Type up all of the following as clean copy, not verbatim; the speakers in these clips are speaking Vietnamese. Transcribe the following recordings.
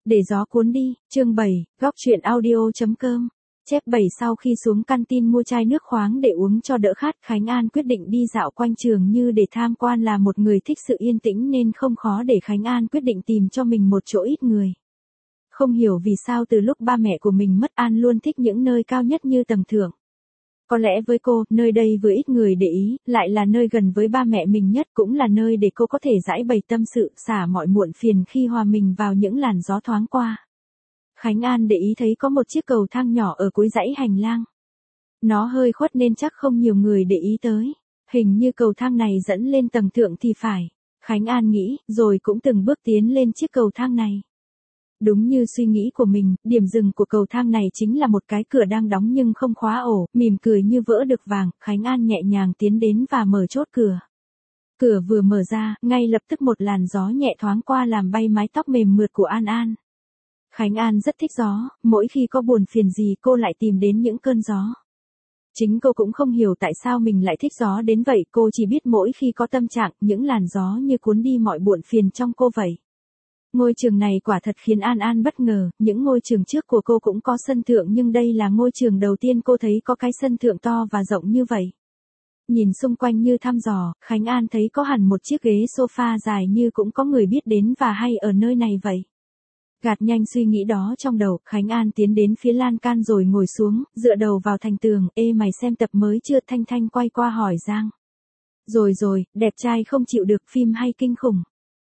Để gió cuốn đi, chương 7, góc truyện audio.com. Chép 7 sau khi xuống canteen mua chai nước khoáng để uống cho đỡ khát, Khánh An quyết định đi dạo quanh trường như để tham quan. Là một người thích sự yên tĩnh nên không khó để Khánh An quyết định tìm cho mình một chỗ ít người. Không hiểu vì sao từ lúc ba mẹ của mình mất, An luôn thích những nơi cao nhất như tầng thượng. Có lẽ với cô, nơi đây vừa ít người để ý, lại là nơi gần với ba mẹ mình nhất, cũng là nơi để cô có thể giải bày tâm sự, xả mọi muộn phiền khi hòa mình vào những làn gió thoáng qua. Khánh An để ý thấy có một chiếc cầu thang nhỏ ở cuối dãy hành lang. Nó hơi khuất nên chắc không nhiều người để ý tới. Hình như cầu thang này dẫn lên tầng thượng thì phải. Khánh An nghĩ, rồi cũng từng bước tiến lên chiếc cầu thang này. Đúng như suy nghĩ của mình, điểm dừng của cầu thang này chính là một cái cửa đang đóng nhưng không khóa ổ, mỉm cười như vỡ được vàng, Khánh An nhẹ nhàng tiến đến và mở chốt cửa. Cửa vừa mở ra, ngay lập tức một làn gió nhẹ thoáng qua làm bay mái tóc mềm mượt của An. Khánh An rất thích gió, mỗi khi có buồn phiền gì cô lại tìm đến những cơn gió. Chính cô cũng không hiểu tại sao mình lại thích gió đến vậy, cô chỉ biết mỗi khi có tâm trạng, những làn gió như cuốn đi mọi buồn phiền trong cô vậy. Ngôi trường này quả thật khiến An bất ngờ, những ngôi trường trước của cô cũng có sân thượng nhưng đây là ngôi trường đầu tiên cô thấy có cái sân thượng to và rộng như vậy. Nhìn xung quanh như thăm dò, Khánh An thấy có hẳn một chiếc ghế sofa dài như cũng có người biết đến và hay ở nơi này vậy. Gạt nhanh suy nghĩ đó trong đầu, Khánh An tiến đến phía lan can rồi ngồi xuống, dựa đầu vào thành tường. Ê mày xem tập mới chưa? Thanh quay qua hỏi Giang. Rồi, đẹp trai không chịu được, phim hay kinh khủng.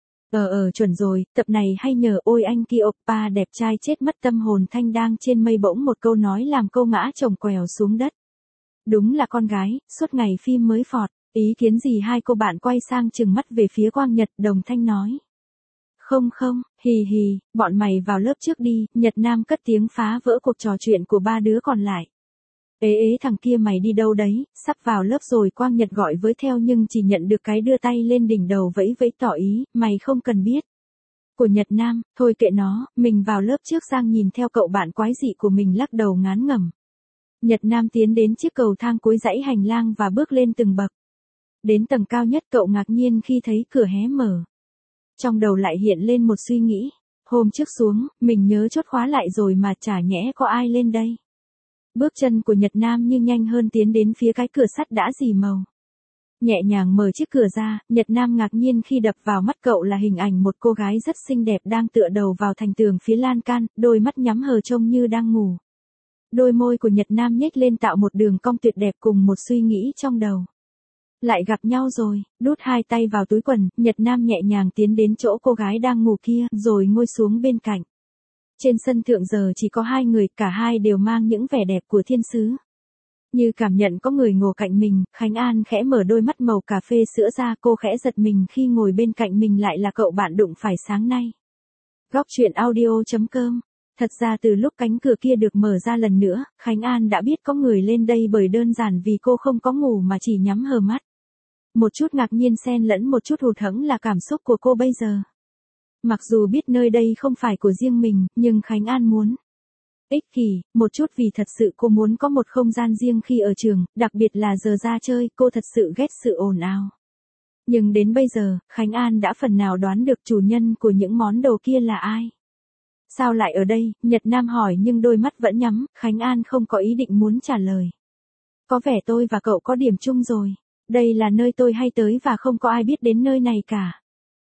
Chuẩn rồi, tập này hay nhờ. Ôi anh kia oppa đẹp trai chết mất tâm hồn. Thanh đang trên mây bỗng một câu nói làm cô ngã chồng quèo xuống đất. Đúng là con gái, suốt ngày phim mới phọt. Ý kiến gì? Hai cô bạn quay sang trừng mắt về phía Quang Nhật. Đồng Thanh nói. Không, hì, bọn mày vào lớp trước đi. Nhật Nam cất tiếng phá vỡ cuộc trò chuyện của ba đứa còn lại. Ế thằng kia mày đi đâu đấy, sắp vào lớp rồi. Quang Nhật gọi với theo nhưng chỉ nhận được cái đưa tay lên đỉnh đầu vẫy tỏ ý, mày không cần biết. Của Nhật Nam, thôi kệ nó, mình vào lớp trước. Giang nhìn theo cậu bạn quái dị của mình lắc đầu ngán ngẩm. Nhật Nam tiến đến chiếc cầu thang cuối dãy hành lang và bước lên từng bậc. Đến tầng cao nhất cậu ngạc nhiên khi thấy cửa hé mở. Trong đầu lại hiện lên một suy nghĩ, hôm trước xuống, mình nhớ chốt khóa lại rồi mà chả nhẽ có ai lên đây. Bước chân của Nhật Nam như nhanh hơn tiến đến phía cái cửa sắt đã rì màu. Nhẹ nhàng mở chiếc cửa ra, Nhật Nam ngạc nhiên khi đập vào mắt cậu là hình ảnh một cô gái rất xinh đẹp đang tựa đầu vào thành tường phía lan can, đôi mắt nhắm hờ trông như đang ngủ. Đôi môi của Nhật Nam nhếch lên tạo một đường cong tuyệt đẹp cùng một suy nghĩ trong đầu. Lại gặp nhau rồi, đút hai tay vào túi quần, Nhật Nam nhẹ nhàng tiến đến chỗ cô gái đang ngủ kia, rồi ngồi xuống bên cạnh. Trên sân thượng giờ chỉ có hai người, cả hai đều mang những vẻ đẹp của thiên sứ. Như cảm nhận có người ngồi cạnh mình, Khánh An khẽ mở đôi mắt màu cà phê sữa ra, cô khẽ giật mình khi ngồi bên cạnh mình lại là cậu bạn đụng phải sáng nay. Góc truyện audio.com. Thật ra từ lúc cánh cửa kia được mở ra lần nữa, Khánh An đã biết có người lên đây bởi đơn giản vì cô không có ngủ mà chỉ nhắm hờ mắt. Một chút ngạc nhiên xen lẫn một chút hụt hẫng là cảm xúc của cô bây giờ. Mặc dù biết nơi đây không phải của riêng mình, nhưng Khánh An muốn. Ích kỷ, một chút vì thật sự cô muốn có một không gian riêng khi ở trường, đặc biệt là giờ ra chơi, cô thật sự ghét sự ồn ào. Nhưng đến bây giờ, Khánh An đã phần nào đoán được chủ nhân của những món đồ kia là ai. Sao lại ở đây? Nhật Nam hỏi nhưng đôi mắt vẫn nhắm, Khánh An không có ý định muốn trả lời. Có vẻ tôi và cậu có điểm chung rồi. Đây là nơi tôi hay tới và không có ai biết đến nơi này cả.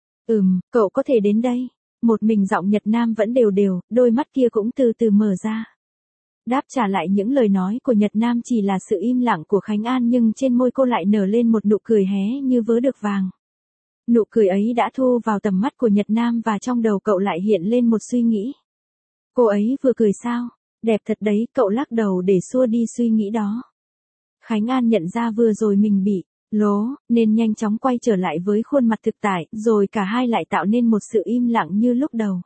Cậu có thể đến đây. Một mình giọng Nhật Nam vẫn đều, đôi mắt kia cũng từ từ mở ra. Đáp trả lại những lời nói của Nhật Nam chỉ là sự im lặng của Khánh An nhưng trên môi cô lại nở lên một nụ cười hé như vớ được vàng. Nụ cười ấy đã thu vào tầm mắt của Nhật Nam và trong đầu cậu lại hiện lên một suy nghĩ. Cô ấy vừa cười sao? Đẹp thật đấy, cậu lắc đầu để xua đi suy nghĩ đó. Khánh An nhận ra vừa rồi mình bị lố, nên nhanh chóng quay trở lại với khuôn mặt thực tại, rồi cả hai lại tạo nên một sự im lặng như lúc đầu.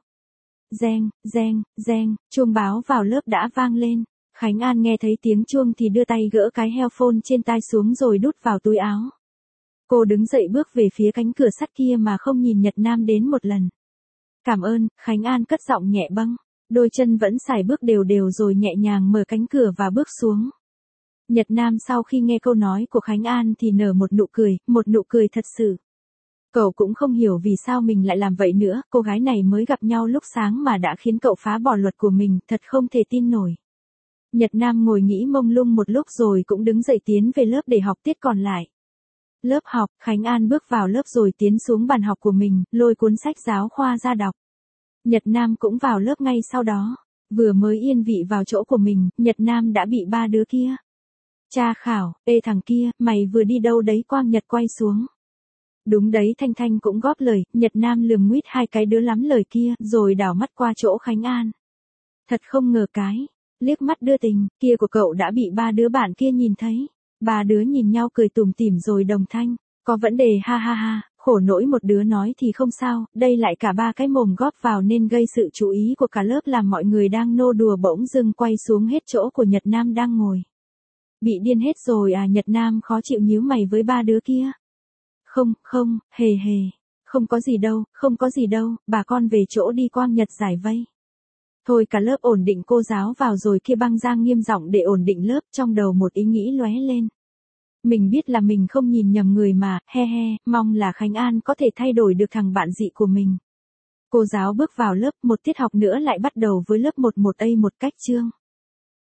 Reng, chuông báo vào lớp đã vang lên. Khánh An nghe thấy tiếng chuông thì đưa tay gỡ cái headphone trên tai xuống rồi đút vào túi áo. Cô đứng dậy bước về phía cánh cửa sắt kia mà không nhìn Nhật Nam đến một lần. Cảm ơn, Khánh An cất giọng nhẹ bâng. Đôi chân vẫn sải bước đều rồi nhẹ nhàng mở cánh cửa và bước xuống. Nhật Nam sau khi nghe câu nói của Khánh An thì nở một nụ cười thật sự. Cậu cũng không hiểu vì sao mình lại làm vậy nữa, cô gái này mới gặp nhau lúc sáng mà đã khiến cậu phá bỏ luật của mình, thật không thể tin nổi. Nhật Nam ngồi nghĩ mông lung một lúc rồi cũng đứng dậy tiến về lớp để học tiết còn lại. Lớp học, Khánh An bước vào lớp rồi tiến xuống bàn học của mình, lôi cuốn sách giáo khoa ra đọc. Nhật Nam cũng vào lớp ngay sau đó. Vừa mới yên vị vào chỗ của mình, Nhật Nam đã bị ba đứa kia tra khảo. Ê thằng kia, mày vừa đi đâu đấy? Quang Nhật quay xuống. Đúng đấy, Thanh Thanh cũng góp lời. Nhật Nam lườm nguýt hai cái đứa lắm lời kia, rồi đảo mắt qua chỗ Khánh An. Thật không ngờ cái liếc mắt đưa tình kia của cậu đã bị ba đứa bạn kia nhìn thấy. Ba đứa nhìn nhau cười tủm tỉm rồi đồng thanh. Có vấn đề ha ha ha, khổ nỗi một đứa nói thì không sao, đây lại cả ba cái mồm góp vào nên gây sự chú ý của cả lớp làm mọi người đang nô đùa bỗng dưng quay xuống hết chỗ của Nhật Nam đang ngồi. Bị điên hết rồi à? Nhật Nam khó chịu nhíu mày với ba đứa kia. Không, hề hề, không có gì đâu, không có gì đâu, bà con về chỗ đi. Quang Nhật giải vây. Thôi cả lớp ổn định, cô giáo vào rồi kia. Băng Giang nghiêm giọng để ổn định lớp, trong đầu một ý nghĩ lóe lên. Mình biết là mình không nhìn nhầm người mà, he he, mong là Khánh An có thể thay đổi được thằng bạn dị của mình. Cô giáo bước vào lớp, một tiết học nữa lại bắt đầu với lớp 11A một cách chương.